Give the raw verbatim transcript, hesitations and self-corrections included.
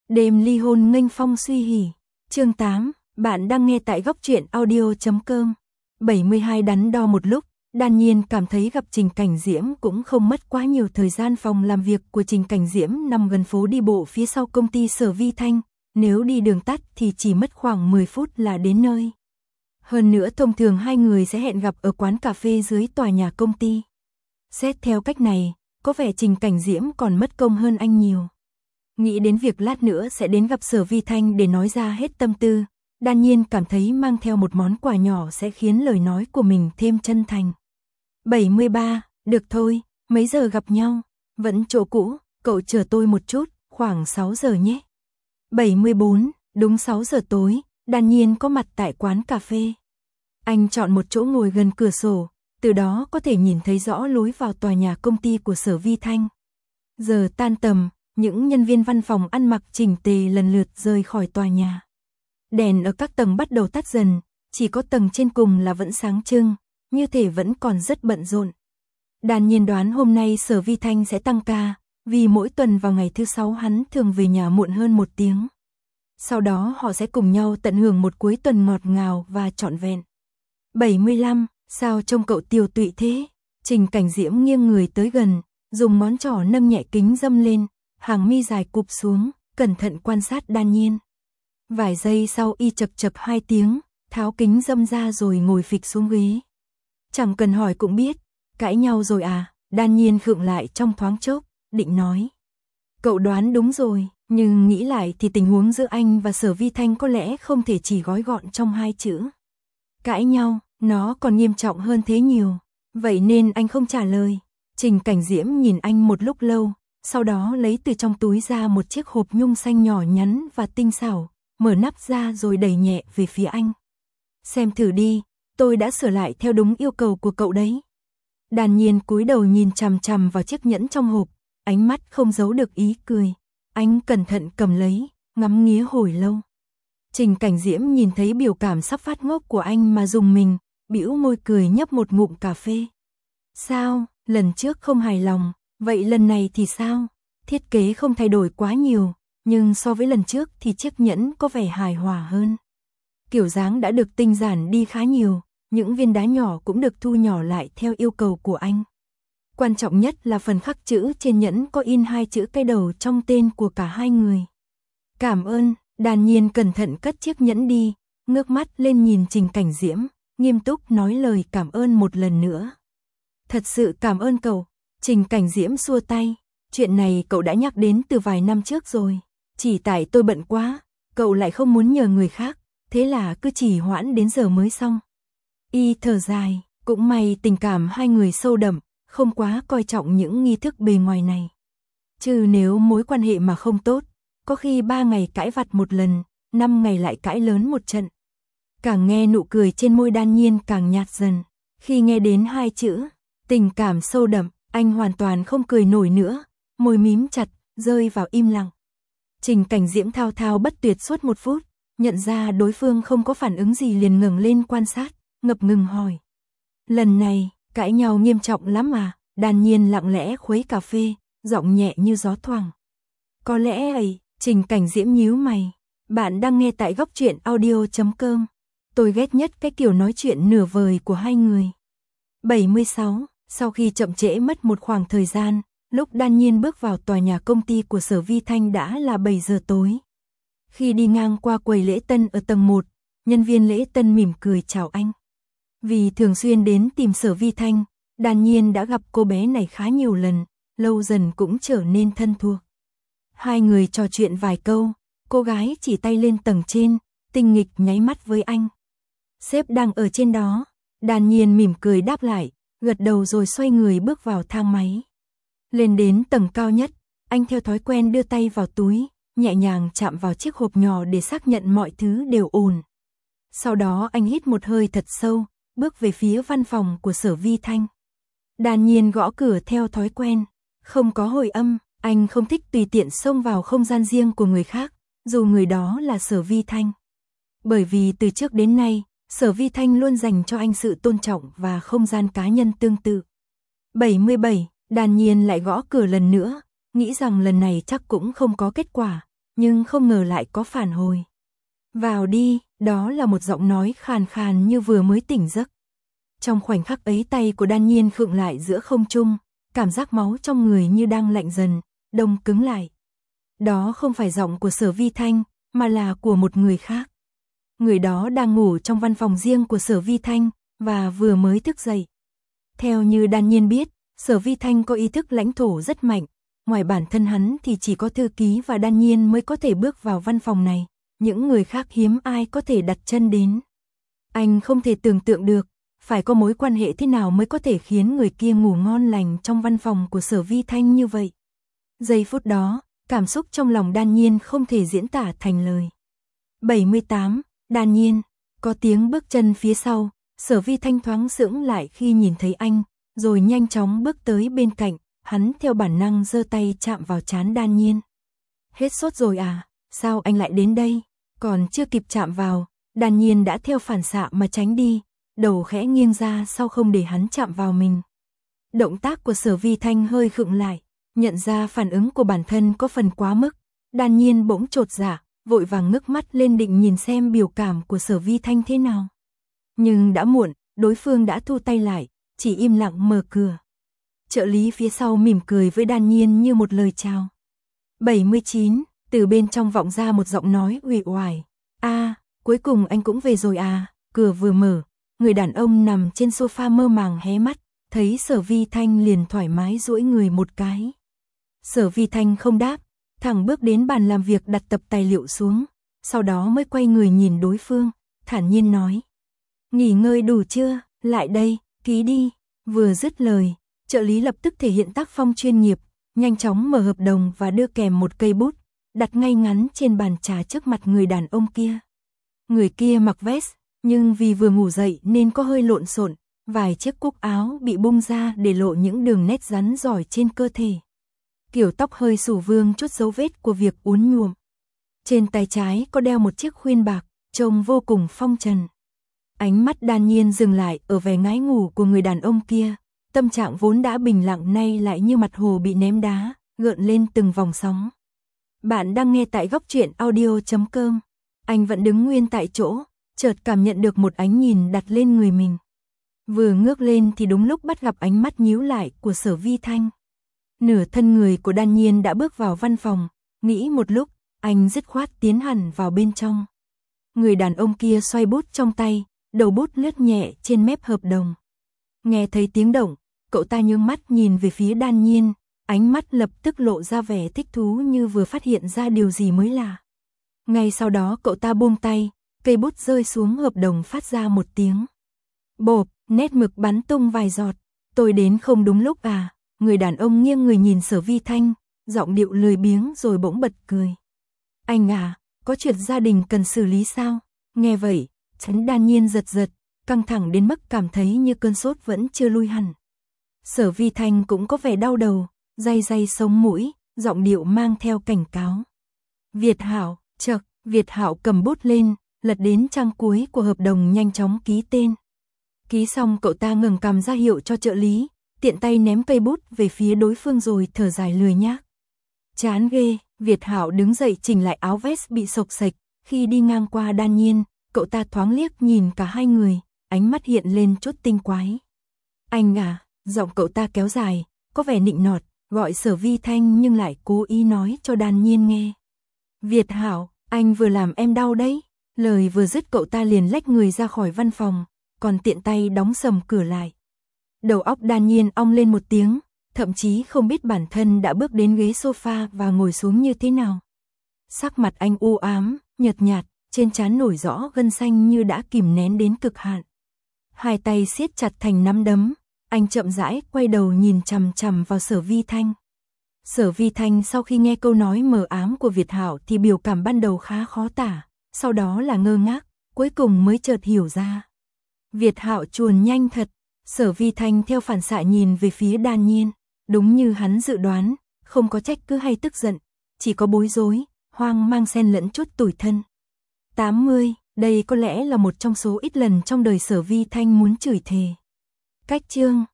Đêm ly hôn nghênh phong suy hỉ. Chương tám, bạn đang nghe tại góc truyện audio chấm com. bảy mươi hai đắn đo một lúc, Đan Nhiên cảm thấy gặp Trình Cảnh Diễm cũng không mất quá nhiều thời gian. Phòng làm việc của Trình Cảnh Diễm nằm gần phố đi bộ phía sau công ty Sở Vi Thanh, nếu đi đường tắt thì chỉ mất khoảng mười phút là đến nơi. Hơn nữa thông thường hai người sẽ hẹn gặp ở quán cà phê dưới tòa nhà công ty. Xét theo cách này, có vẻ Trình Cảnh Diễm còn mất công hơn anh nhiều. Nghĩ đến việc lát nữa sẽ đến gặp Sở Vi Thanh để nói ra hết tâm tư, Đan Nhiên cảm thấy mang theo một món quà nhỏ sẽ khiến lời nói của mình thêm chân thành. bảy mươi ba, được thôi, mấy giờ gặp nhau? Vẫn chỗ cũ, cậu chờ tôi một chút, khoảng sáu giờ nhé. bảy mươi bốn, đúng sáu giờ tối, Đan Nhiên có mặt tại quán cà phê. Anh chọn một chỗ ngồi gần cửa sổ, từ đó có thể nhìn thấy rõ lối vào tòa nhà công ty của Sở Vi Thanh. Giờ tan tầm, những nhân viên văn phòng ăn mặc chỉnh tề lần lượt rời khỏi tòa nhà. Đèn ở các tầng bắt đầu tắt dần, chỉ có tầng trên cùng là vẫn sáng trưng, như thể vẫn còn rất bận rộn. Đan Nhiên đoán hôm nay Sở Vi Thanh sẽ tăng ca, vì mỗi tuần vào ngày thứ sáu hắn thường về nhà muộn hơn một tiếng. Sau đó họ sẽ cùng nhau tận hưởng một cuối tuần ngọt ngào và trọn vẹn. bảy mươi lăm, sao trông cậu tiều tụy thế? Trình Cảnh Diễm nghiêng người tới gần, dùng ngón trỏ nâng nhẹ kính dâm lên, hàng mi dài cụp xuống, cẩn thận quan sát Đan Nhiên. Vài giây sau y chậc chậc hai tiếng, tháo kính dâm ra rồi ngồi phịch xuống ghế. Chẳng cần hỏi cũng biết, cãi nhau rồi à? Đan Nhiên khựng lại trong thoáng chốc, định nói. Cậu đoán đúng rồi, nhưng nghĩ lại thì tình huống giữa anh và Sở Vi Thanh có lẽ không thể chỉ gói gọn trong hai chữ. Cãi nhau, nó còn nghiêm trọng hơn thế nhiều, vậy nên anh không trả lời. Trình Cảnh Diễm nhìn anh một lúc lâu, sau đó lấy từ trong túi ra một chiếc hộp nhung xanh nhỏ nhắn và tinh xảo, mở nắp ra rồi đẩy nhẹ về phía anh. Xem thử đi, tôi đã sửa lại theo đúng yêu cầu của cậu đấy. Đan Nhiên cúi đầu nhìn chằm chằm vào chiếc nhẫn trong hộp, ánh mắt không giấu được ý cười. Anh cẩn thận cầm lấy, ngắm nghía hồi lâu. Trình Cảnh Diễm nhìn thấy biểu cảm sắp phát ngốc của anh mà rùng mình, bĩu môi cười nhấp một ngụm cà phê. Sao, lần trước không hài lòng, vậy lần này thì sao? Thiết kế không thay đổi quá nhiều, nhưng so với lần trước thì chiếc nhẫn có vẻ hài hòa hơn. Kiểu dáng đã được tinh giản đi khá nhiều, những viên đá nhỏ cũng được thu nhỏ lại theo yêu cầu của anh. Quan trọng nhất là phần khắc chữ trên nhẫn có in hai chữ cái đầu trong tên của cả hai người. Cảm ơn. Đan Nhiên cẩn thận cất chiếc nhẫn đi, ngước mắt lên nhìn Trình Cảnh Diễm, nghiêm túc nói lời cảm ơn một lần nữa. Thật sự cảm ơn cậu. Trình Cảnh Diễm xua tay, chuyện này cậu đã nhắc đến từ vài năm trước rồi, chỉ tại tôi bận quá, cậu lại không muốn nhờ người khác, thế là cứ trì hoãn đến giờ mới xong. Y thở dài, cũng may tình cảm hai người sâu đậm, không quá coi trọng những nghi thức bề ngoài này. Chứ nếu mối quan hệ mà không tốt, có khi ba ngày cãi vặt một lần, năm ngày lại cãi lớn một trận. Càng nghe nụ cười trên môi Đan Nhiên càng nhạt dần, khi nghe đến hai chữ tình cảm sâu đậm, anh hoàn toàn không cười nổi nữa, môi mím chặt, rơi vào im lặng. Trình Cảnh Diễm thao thao bất tuyệt suốt một phút, nhận ra đối phương không có phản ứng gì liền ngẩng lên quan sát, ngập ngừng hỏi. Lần này, cãi nhau nghiêm trọng lắm à? Đan Nhiên lặng lẽ khuấy cà phê, giọng nhẹ như gió thoảng. Có lẽ ấy. Trình Cảnh Diễm nhíu mày. Bạn đang nghe tại góc truyện audio chấm com. Tôi ghét nhất cái kiểu nói chuyện nửa vời của hai người. bảy mươi sáu. Sau khi chậm trễ mất một khoảng thời gian, lúc Đan Nhiên bước vào tòa nhà công ty của Sở Vi Thanh đã là bảy giờ tối. Khi đi ngang qua quầy lễ tân ở tầng một, nhân viên lễ tân mỉm cười chào anh. Vì thường xuyên đến tìm Sở Vi Thanh, Đan Nhiên đã gặp cô bé này khá nhiều lần, lâu dần cũng trở nên thân thuộc. Hai người trò chuyện vài câu, cô gái chỉ tay lên tầng trên, tinh nghịch nháy mắt với anh. Sếp đang ở trên đó. Đan Nhiên mỉm cười đáp lại, gật đầu rồi xoay người bước vào thang máy. Lên đến tầng cao nhất, anh theo thói quen đưa tay vào túi, nhẹ nhàng chạm vào chiếc hộp nhỏ để xác nhận mọi thứ đều ổn. Sau đó anh hít một hơi thật sâu, bước về phía văn phòng của Sở Vi Thanh. Đan Nhiên gõ cửa theo thói quen, không có hồi âm. Anh không thích tùy tiện xông vào không gian riêng của người khác, dù người đó là Sở Vi Thanh. Bởi vì từ trước đến nay, Sở Vi Thanh luôn dành cho anh sự tôn trọng và không gian cá nhân tương tự. bảy mươi bảy, Đan Nhiên lại gõ cửa lần nữa, nghĩ rằng lần này chắc cũng không có kết quả, nhưng không ngờ lại có phản hồi. Vào đi, đó là một giọng nói khàn khàn như vừa mới tỉnh giấc. Trong khoảnh khắc ấy tay của Đan Nhiên khựng lại giữa không trung, cảm giác máu trong người như đang lạnh dần, đông cứng lại. Đó không phải giọng của Sở Vi Thanh, mà là của một người khác. Người đó đang ngủ trong văn phòng riêng của Sở Vi Thanh, và vừa mới thức dậy. Theo như Đan Nhiên biết, Sở Vi Thanh có ý thức lãnh thổ rất mạnh, ngoài bản thân hắn thì chỉ có thư ký và Đan Nhiên mới có thể bước vào văn phòng này, những người khác hiếm ai có thể đặt chân đến. Anh không thể tưởng tượng được, phải có mối quan hệ thế nào mới có thể khiến người kia ngủ ngon lành trong văn phòng của Sở Vi Thanh như vậy. Giây phút đó, cảm xúc trong lòng Đan Nhiên không thể diễn tả thành lời. bảy mươi tám, Đan Nhiên, có tiếng bước chân phía sau, Sở Vi Thanh thoáng sững lại khi nhìn thấy anh, rồi nhanh chóng bước tới bên cạnh, hắn theo bản năng giơ tay chạm vào trán Đan Nhiên. Hết sốt rồi à, sao anh lại đến đây? Còn chưa kịp chạm vào, Đan Nhiên đã theo phản xạ mà tránh đi, đầu khẽ nghiêng ra sau không để hắn chạm vào mình. Động tác của Sở Vi Thanh hơi khựng lại, nhận ra phản ứng của bản thân có phần quá mức, Đan Nhiên bỗng chột dạ, vội vàng ngước mắt lên định nhìn xem biểu cảm của Sở Vi Thanh thế nào. Nhưng đã muộn, đối phương đã thu tay lại, chỉ im lặng mở cửa. Trợ lý phía sau mỉm cười với Đan Nhiên như một lời chào. bảy mươi chín, từ bên trong vọng ra một giọng nói uể oải. A, cuối cùng anh cũng về rồi à? Cửa vừa mở, người đàn ông nằm trên sofa mơ màng hé mắt, thấy Sở Vi Thanh liền thoải mái duỗi người một cái. Sở Vi Thanh không đáp, thẳng bước đến bàn làm việc đặt tập tài liệu xuống, sau đó mới quay người nhìn đối phương, thản nhiên nói. Nghỉ ngơi đủ chưa, lại đây, ký đi. Vừa dứt lời, trợ lý lập tức thể hiện tác phong chuyên nghiệp, nhanh chóng mở hợp đồng và đưa kèm một cây bút, đặt ngay ngắn trên bàn trà trước mặt người đàn ông kia. Người kia mặc vest, nhưng vì vừa ngủ dậy nên có hơi lộn xộn, vài chiếc cúc áo bị bung ra để lộ những đường nét rắn rỏi trên cơ thể. Kiểu tóc hơi xù vương chút dấu vết của việc uốn nhuộm. Trên tay trái có đeo một chiếc khuyên bạc, trông vô cùng phong trần. Ánh mắt Đan Nhiên dừng lại ở vẻ ngái ngủ của người đàn ông kia, tâm trạng vốn đã bình lặng nay lại như mặt hồ bị ném đá, gợn lên từng vòng sóng. Bạn đang nghe tại góc truyện audio chấm com. Anh vẫn đứng nguyên tại chỗ, chợt cảm nhận được một ánh nhìn đặt lên người mình. Vừa ngước lên thì đúng lúc bắt gặp ánh mắt nhíu lại của Sở Vi Thanh. Nửa thân người của Đan Nhiên đã bước vào văn phòng, nghĩ một lúc, anh dứt khoát tiến hẳn vào bên trong. Người đàn ông kia xoay bút trong tay, đầu bút lướt nhẹ trên mép hợp đồng. Nghe thấy tiếng động, cậu ta nhướng mắt nhìn về phía Đan Nhiên, ánh mắt lập tức lộ ra vẻ thích thú như vừa phát hiện ra điều gì mới lạ. Ngay sau đó cậu ta buông tay, cây bút rơi xuống hợp đồng phát ra một tiếng. Bộp, nét mực bắn tung vài giọt. Tôi đến không đúng lúc à? Người đàn ông nghiêng người nhìn Sở Vi Thanh, giọng điệu lười biếng rồi bỗng bật cười. Anh à, có chuyện gia đình cần xử lý sao? Nghe vậy, chắn Đan Nhiên giật giật, căng thẳng đến mức cảm thấy như cơn sốt vẫn chưa lui hẳn. Sở Vi Thanh cũng có vẻ đau đầu, day day sống mũi, giọng điệu mang theo cảnh cáo. Việt Hảo, chậc, Việt Hảo cầm bút lên, lật đến trang cuối của hợp đồng nhanh chóng ký tên. Ký xong cậu ta ngẩng cằm ra hiệu cho trợ lý, tiện tay ném cây bút về phía đối phương rồi thở dài lười nhác. Chán ghê, Việt Hảo đứng dậy chỉnh lại áo vest bị xộc xệch, khi đi ngang qua Đan Nhiên, cậu ta thoáng liếc nhìn cả hai người, ánh mắt hiện lên chút tinh quái. Anh à, giọng cậu ta kéo dài, có vẻ nịnh nọt, gọi Sở Vi Thanh nhưng lại cố ý nói cho Đan Nhiên nghe. Việt Hảo, anh vừa làm em đau đấy. Lời vừa dứt cậu ta liền lách người ra khỏi văn phòng, còn tiện tay đóng sầm cửa lại. Đầu óc Đan Nhiên ong lên một tiếng, thậm chí không biết bản thân đã bước đến ghế sofa và ngồi xuống như thế nào. Sắc mặt anh u ám, nhợt nhạt, trên trán nổi rõ gân xanh như đã kìm nén đến cực hạn. Hai tay siết chặt thành nắm đấm, anh chậm rãi quay đầu nhìn chằm chằm vào Sở Vi Thanh. Sở Vi Thanh sau khi nghe câu nói mờ ám của Việt Hảo thì biểu cảm ban đầu khá khó tả, sau đó là ngơ ngác, cuối cùng mới chợt hiểu ra. Việt Hảo chuồn nhanh thật. Sở Vi Thanh theo phản xạ nhìn về phía Đan Nhiên, đúng như hắn dự đoán, không có trách cứ hay tức giận, chỉ có bối rối, hoang mang xen lẫn chút tủi thân. tám mươi, đây có lẽ là một trong số ít lần trong đời Sở Vi Thanh muốn chửi thề. Cách chương